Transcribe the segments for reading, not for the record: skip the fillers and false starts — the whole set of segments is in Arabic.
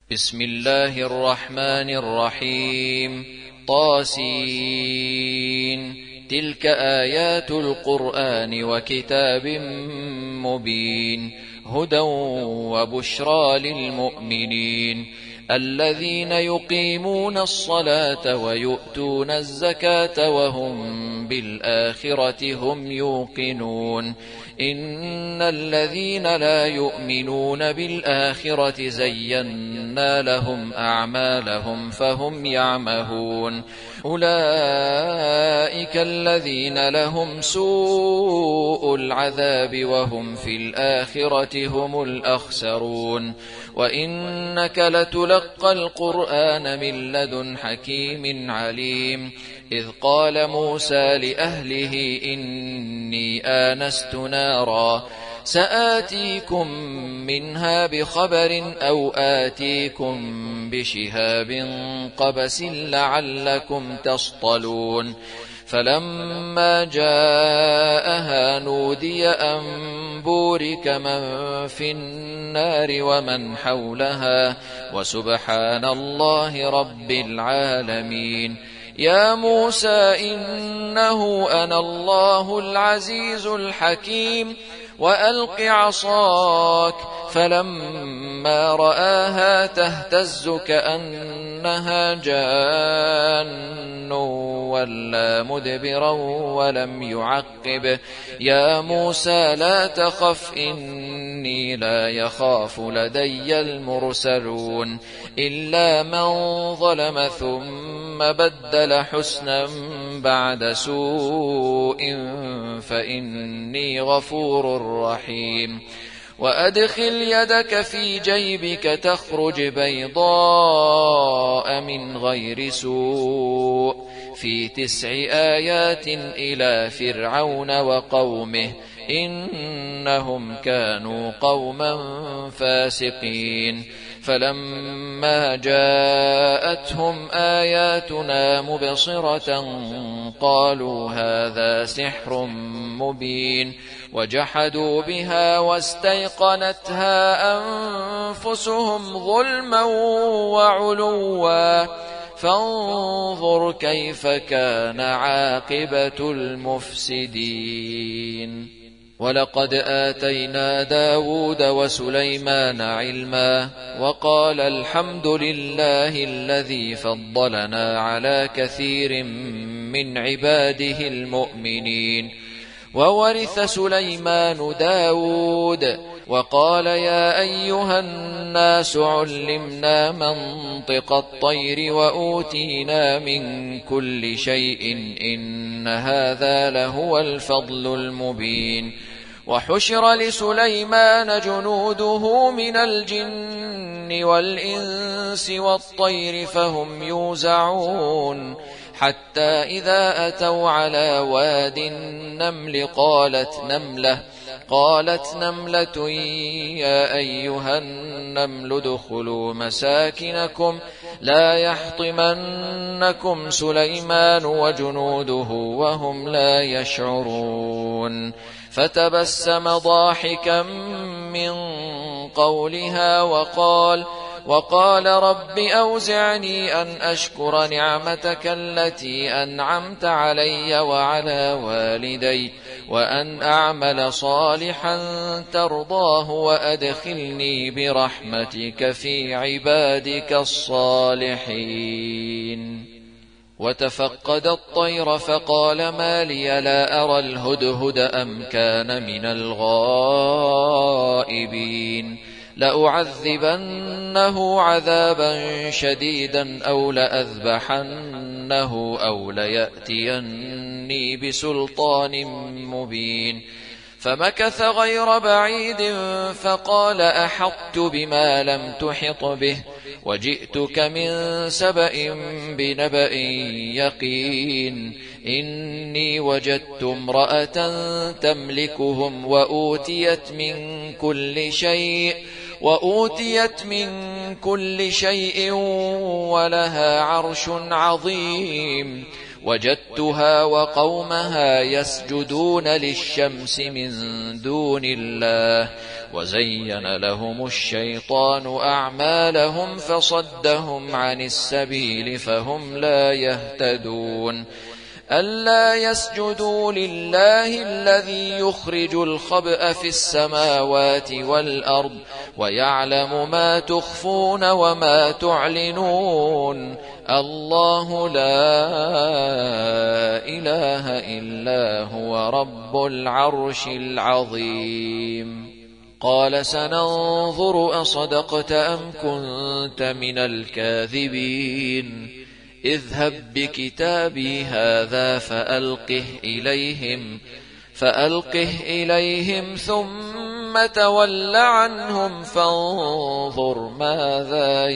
بسم الله الرحمن الرحيم طاسين تلك آيات القرآن وكتاب مبين هدى وبشرى للمؤمنين الذين يقيمون الصلاة ويؤتون الزكاة وهم بالآخرة هم يوقنون إن الذين لا يؤمنون بالآخرة زينا لهم أعمالهم فهم يعمهون أولئك الذين لهم سوء العذاب وهم في الآخرة هم الأخسرون وإنك لتلقى القرآن من لدن حكيم عليم إذ قال موسى لأهله إني آنست نارا سآتيكم منها بخبر أو آتيكم بشهاب قبس لعلكم تصطلون فلما جاءها نودي أن بورك من في النار ومن حولها وسبحان الله رب العالمين يا موسى إنه أنا الله العزيز الحكيم وألق عصاك فلما رآها تهتز كأنها جان ولا مدبرا ولم يعقب يا موسى لا تخف إني لا يخاف لدي المرسلون إلا من ظلم ثم بدل حسنا بعد سوء فإني غفور رحيم وأدخل يدك في جيبك تخرج بيضاء من غير سوء في 9 آيات إلى فرعون وقومه إنهم كانوا قوما فاسقين فلما جاءتهم آياتنا مبصرة قالوا هذا سحر مبين وجحدوا بها واستيقنتها أنفسهم ظلما وعلوا فانظر كيف كان عاقبة المفسدين ولقد آتينا داود وسليمان علما وقال الحمد لله الذي فضلنا على كثير من عباده المؤمنين وورث سليمان داود وقال يا أيها الناس علمنا منطق الطير وأوتينا من كل شيء إن هذا لهو الفضل المبين وحشر لسليمان جنوده من الجن والإنس والطير فهم يوزعون حتى إذا أتوا على واد النمل قالت نملة يا أيها النمل ادخلوا مساكنكم لا يحطمنكم سليمان وجنوده وهم لا يشعرون فتبسم ضاحكا من قولها وقال رب أوزعني أن أشكر نعمتك التي أنعمت علي وعلى والدي وأن أعمل صالحا ترضاه وأدخلني برحمتك في عبادك الصالحين وتفقد الطير فقال ما لي لا أرى الهدهد أم كان من الغائبين لأعذبنه عذابا شديدا أو لأذبحنه أو ليأتيني بسلطان مبين فمكث غير بعيد فقال أحطت بما لم تحط به وجئتك من سبأ بنبأ يقين إني وجدت امرأة تملكهم وأوتيت من كل شيء ولها عرش عظيم وجدتها وقومها يسجدون للشمس من دون الله وزين لهم الشيطان أعمالهم فصدهم عن السبيل فهم لا يهتدون ألا يسجدوا لله الذي يخرج الخبأ في السماوات والأرض ويعلم ما تخفون وما تعلنون الله لا إله إلا هو رب العرش العظيم قال سننظر أصدقت أم كنت من الكاذبين اذهب بكتابي هذا فألقه إليهم ثم تول عنهم فانظر ماذا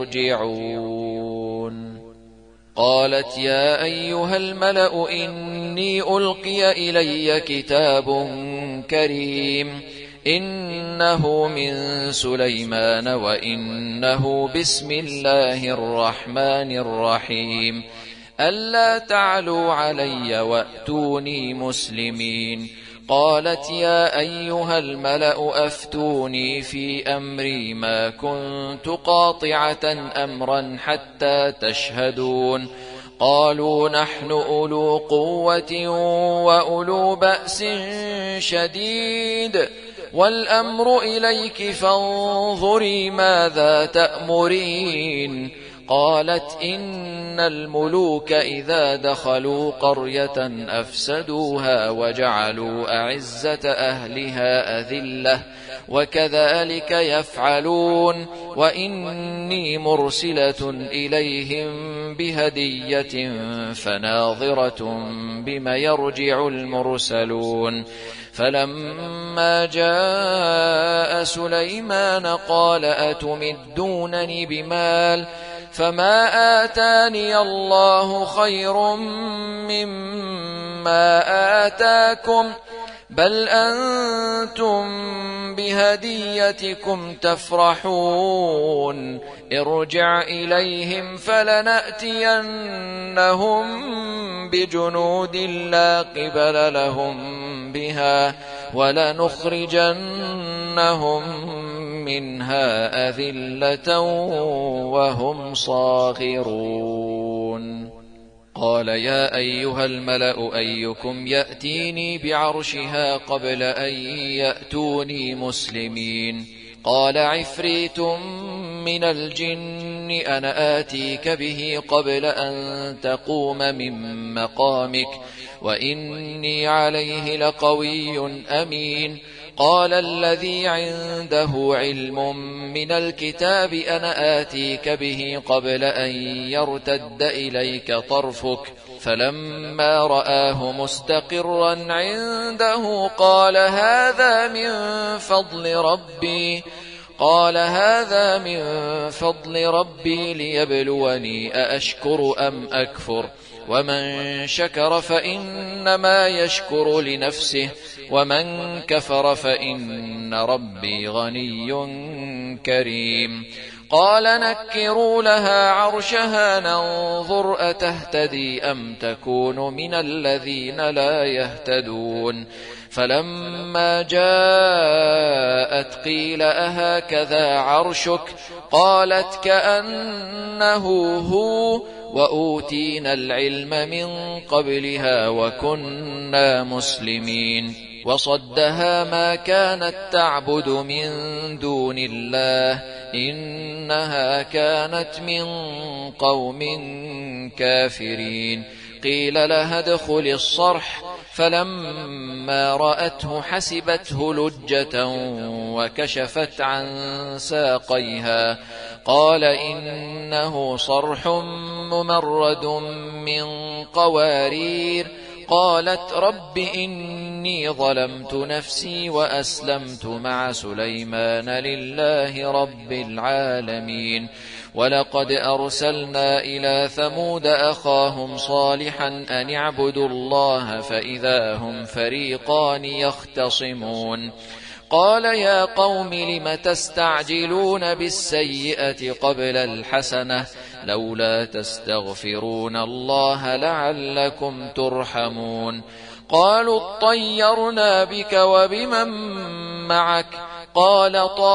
يرجعون قالت يا أيها الملأ إني ألقي إلي كتاب كريم إنه من سليمان وإنه بسم الله الرحمن الرحيم ألا تعلوا علي وأتوني مسلمين قالت يا أيها الملأ أفتوني في أمري ما كنت قاطعة أمرا حتى تشهدون قالوا نحن أولو قوة وأولو بأس شديد والأمر إليك فانظري ماذا تأمرين قالت إن الملوك إذا دخلوا قرية أفسدوها وجعلوا أعزة أهلها أذلة وكذلك يفعلون وإني مرسلة إليهم بهدية فناظرة بما يرجع المرسلون فلما جاء سليمان قال أتمدونني بمال فما آتاني الله خير مما آتاكم بل أنتم بهديتكم تفرحون ارجع إليهم فلنأتينهم بجنود لا قبل لهم بها ولنخرجنهم منها أذلة وهم صاغرون قال يا أيها الملأ أيكم يأتيني بعرشها قبل أن يأتوني مسلمين قال عفريت من الجن أنا آتيك به قبل أن تقوم من مقامك وإني عليه لقوي أمين قال الذي عنده علم من الكتاب أنا آتيك به قبل أن يرتد إليك طرفك فلما رآه مستقرا عنده قال هذا من فضل ربي ليبلوني أأشكر أم أكفر ومن شكر فإنما يشكر لنفسه ومن كفر فإن ربي غني كريم قال نكروا لها عرشها ننظر أتهتدي أم تكون من الذين لا يهتدون فلما جاءت قيل أهكذا عرشك قالت كأنه هو وأوتينا العلم من قبلها وكنا مسلمين وصدها ما كانت تعبد من دون الله إنها كانت من قوم كافرين قيل لها ادخل الصرح فلما رأته حسبته لجة وكشفت عن ساقيها قال إنه صرح ممرد من قوارير قالت رب إني ظلمت نفسي وأسلمت مع سليمان لله رب العالمين ولقد أرسلنا إلى ثمود أخاهم صالحا أن اعبدوا الله فإذا هم فريقان يختصمون قال يا قوم لم تستعجلون بالسيئة قبل الحسنة لولا تستغفرون الله لعلكم ترحمون قالوا اطيرنا بك وبمن معك قال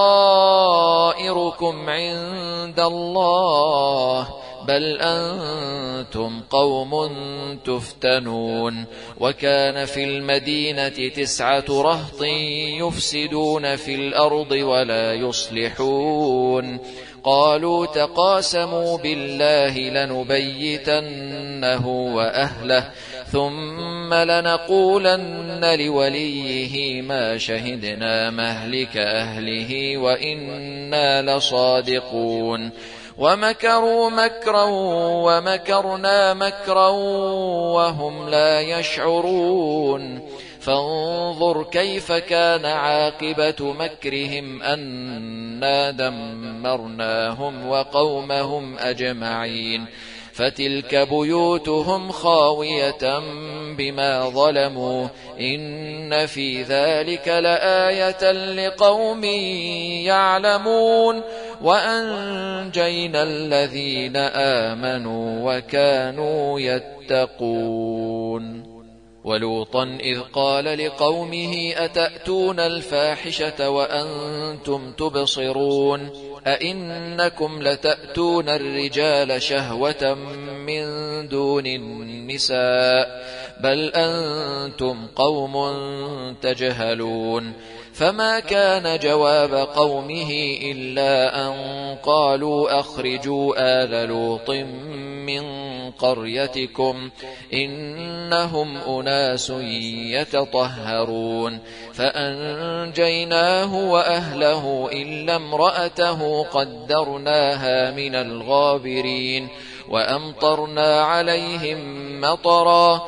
طائركم عند الله بل أنتم قوم تفتنون وكان في المدينة 9 رهط يفسدون في الأرض ولا يصلحون قالوا تقاسموا بالله لنبيتنه وأهله ثم لنقولن لوليه ما شهدنا مهلك أهله وإنا لصادقون ومكروا مكرا ومكرنا مكرا وهم لا يشعرون فانظر كيف كان عاقبة مكرهم أنا دمرناهم وقومهم أجمعين فتلك بيوتهم خاوية بما ظلموا إن في ذلك لآية لقوم يعلمون وأنجينا الذين آمنوا وكانوا يتقون ولوطا إذ قال لقومه أتأتون الفاحشة وأنتم تبصرون أئنكم لتأتون الرجال شهوة من دون النساء بل أنتم قوم تجهلون فما كان جواب قومه إلا أن قالوا أخرجوا آل لوط من قريتكم إنهم أناس يتطهرون فأنجيناه وأهله إلا امرأته قدرناها من الغابرين وأمطرنا عليهم مطرا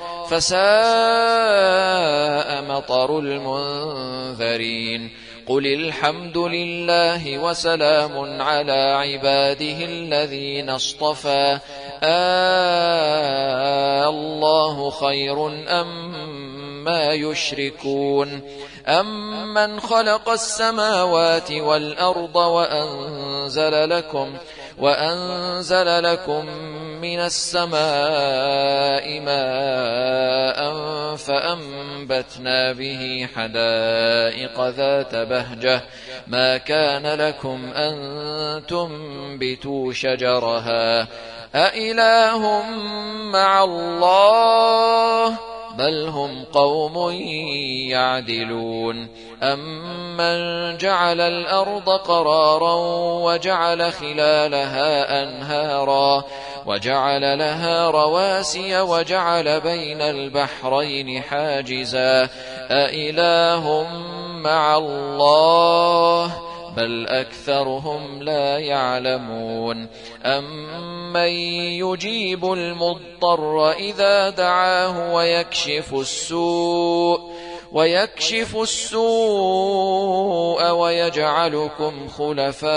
فساء مطر المنذرين قل الحمد لله وسلام على عباده الذين اصطفى الله خير أما يشركون أمن خلق السماوات والأرض وأنزل لكم من السماء ماء فأنبتنا به حدائق ذات بهجة ما كان لكم أن تنبتوا شجرها أإله مع الله بل هم قوم يعدلون أمن جعل الأرض قرارا وجعل خلالها أنهارا وجعل لها رواسي وجعل بين البحرين حاجزا أإله مع الله بل أكثرهم لا يعلمون أمن يجيب المضطر إذا دعاه ويكشف السوء ويجعلكم خلفاء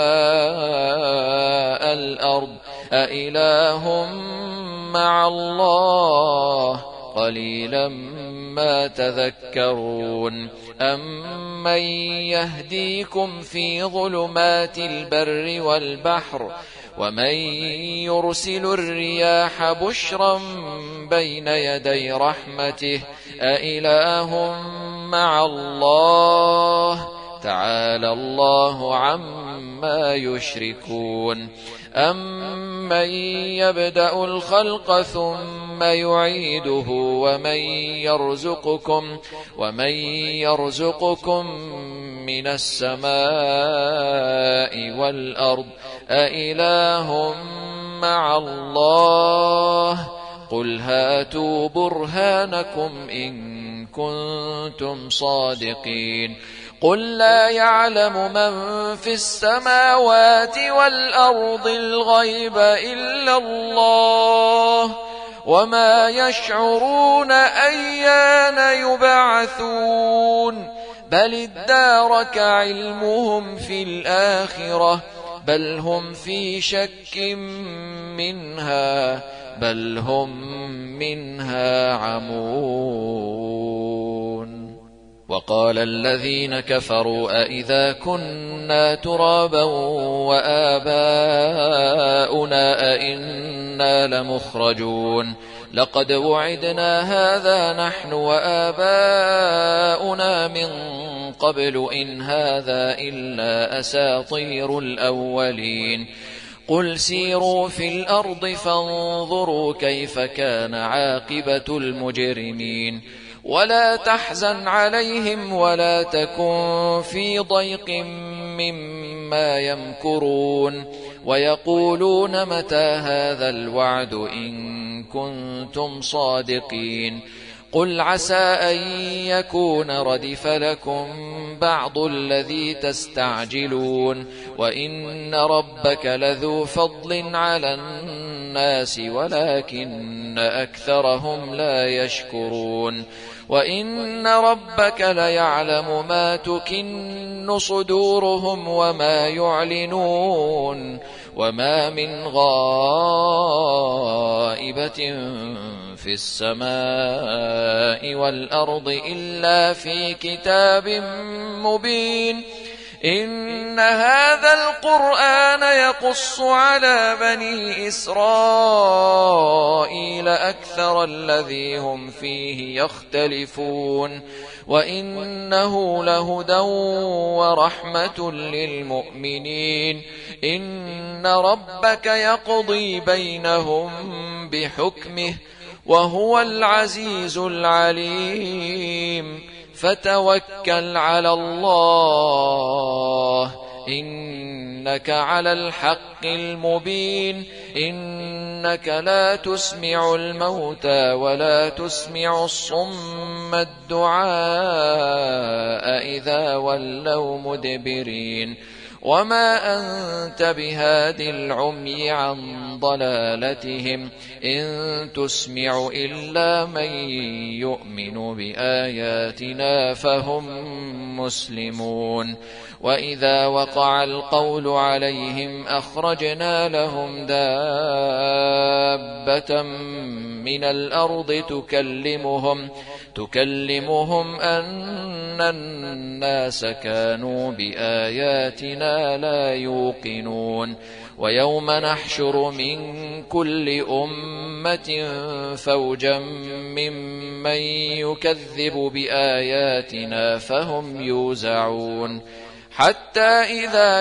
الأرض أإله مع الله قليلا ما تذكرون أمن يهديكم في ظلمات البر والبحر ومن يرسل الرياح بشرا بين يدي رحمته أإله مع الله تعالى الله عما يشركون أمن يبدأ الخلق ثم يعيده ومن يرزقكم من السماء والأرض أإله مع الله قل هاتوا برهانكم إن كنتم صادقين قل لا يعلم من في السماوات والأرض الغيب إلا الله وما يشعرون أيان يبعثون بل ادارك علمهم في الآخرة بل هم في شك منها بل هم منها عمون وقال الذين كفروا أئذا كنا ترابا وآباؤنا أئنا لمخرجون لقد وعدنا هذا نحن وآباؤنا من قبل إن هذا إلا أساطير الأولين قل سيروا في الأرض فانظروا كيف كان عاقبة المجرمين ولا تحزن عليهم ولا تكن في ضيق مما يمكرون ويقولون متى هذا الوعد إن كنتم صادقين قل عسى أن يكون ردف لكم بعض الذي تستعجلون وإن ربك لذو فضل على الناس ولكن أكثرهم لا يشكرون وإن ربك ليعلم ما تكن صدورهم وما يعلنون وما من غائبة في السماء والأرض إلا في كتاب مبين إن هذا القرآن يقص على بني إسرائيل أكثر الذي هم فيه يختلفون وإنه لهدى ورحمة للمؤمنين إن ربك يقضي بينهم بحكمه وهو العزيز العليم فتوكل على الله إنك على الحق المبين إنك لا تسمع الموتى ولا تسمع الصم الدعاء إذا ولوا مدبرين وما أنت بهاد العمي عن ضلالتهم إن تسمع إلا من يؤمن بآياتنا فهم مسلمون وإذا وقع القول عليهم أخرجنا لهم دابة من الأرض تكلمهم أن الناس كانوا بآياتنا لا يوقنون ويوم نحشر من كل أمة فوجا ممن يكذب بآياتنا فهم يوزعون حتى إذا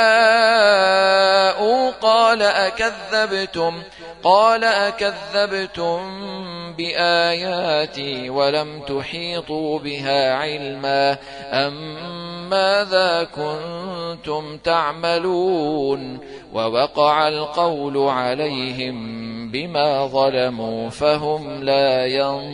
جاءوا قال أكذبتم بآياتي ولم تحيطوا بها علما أم ماذا كنتم تعملون ووقع القول عليهم بما ظلموا فهم لا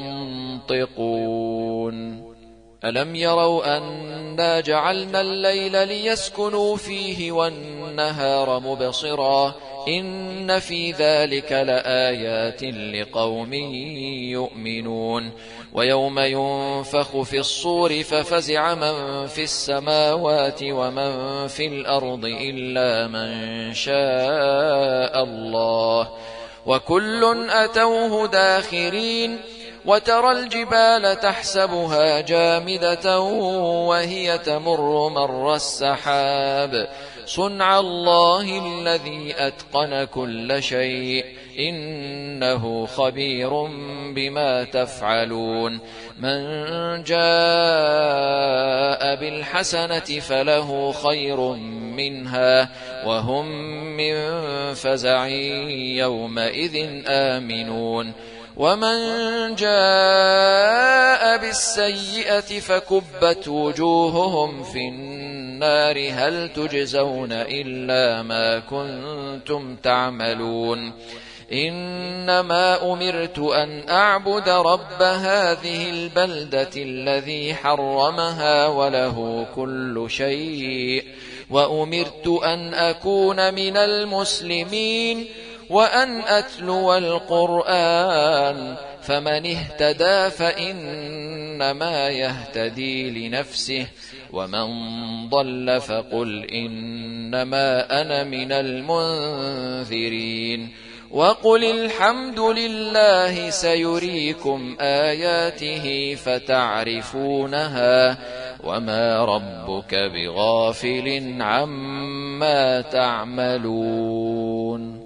ينطقون ألم يروا أنا جعلنا الليل ليسكنوا فيه والنهار مبصرا إن في ذلك لآيات لقوم يؤمنون ويوم ينفخ في الصور ففزع من في السماوات ومن في الأرض إلا من شاء الله وكل أتوه داخرين وترى الجبال تحسبها جامدة وهي تمر مر السحاب صنع الله الذي أتقن كل شيء إنه خبير بما تفعلون من جاء بالحسنة فله خير منها وهم من فزع يومئذ آمنون ومن جاء بالسيئة فكبت وجوههم في النار هل تجزون إلا ما كنتم تعملون إنما أمرت أن أعبد رب هذه البلدة الذي حرمها وله كل شيء وأمرت أن أكون من المسلمين وأن أتلو القرآن فمن اهتدى فإنما يهتدي لنفسه ومن ضل فقل إنما أنا من المنذرين وقل الحمد لله سيريكم آياته فتعرفونها وما ربك بغافل عما تعملون